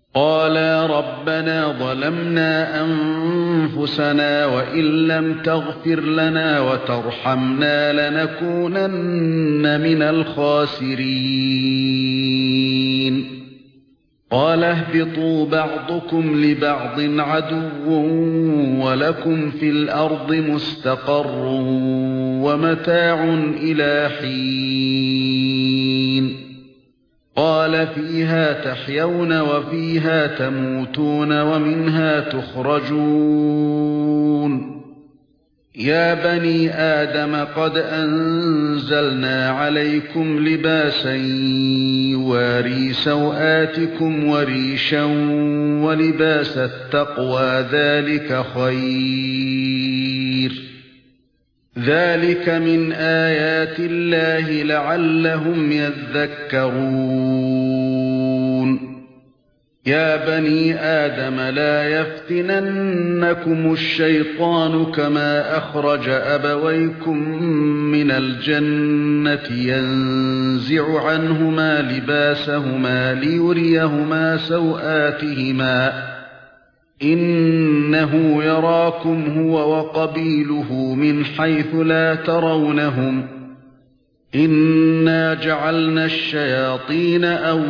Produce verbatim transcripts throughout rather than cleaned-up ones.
قالا ربنا ظلمنا أنفسنا وإن لم تغفر لنا وترحمنا لنكونن من الخاسرين قال اهبطوا بعضكم لبعض عدو ولكم في الأرض مستقر ومتاع إلى حين قال فيها تحيون وفيها تموتون ومنها تخرجون يا بني آدم قد أنزلنا عليكم لباسا يواري سوآتكم وريشا ولباس التقوى ذلك خير ذلك من آيات الله لعلهم يذكرون يا بني آدم لا يفتننكم الشيطان كما أخرج أبويكم من الجنة ينزع عنهما لباسهما ليريهما سوآتهما إنه يراكم هو وقبيله من حيث لا ترونهم إنا جعلنا الشياطين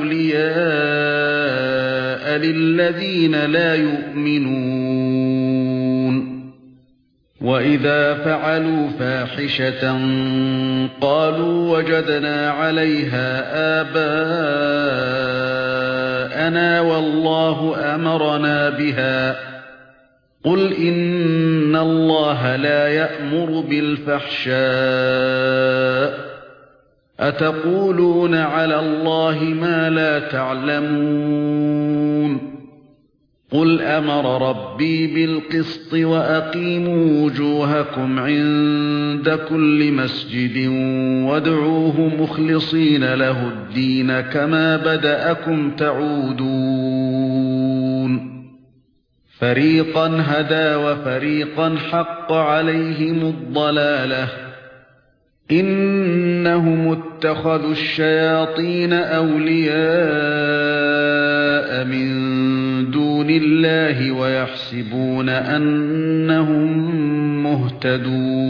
أولياء للذين لا يؤمنون وإذا فعلوا فاحشة قالوا وجدنا عليها آباءنا والله أمرنا بها قل إن الله لا يأمر بالفحشاء أتقولون على الله ما لا تعلمون قل أمر ربي بالقسط وأقيموا وجوهكم عند كل مسجد وادعوه مخلصين له الدين كما بدأكم تعودون فريقا هدى وفريقا حق عليهم الضلالة إنهم اتخذوا الشياطين أولياء من دون الله ويحسبون أنهم مهتدون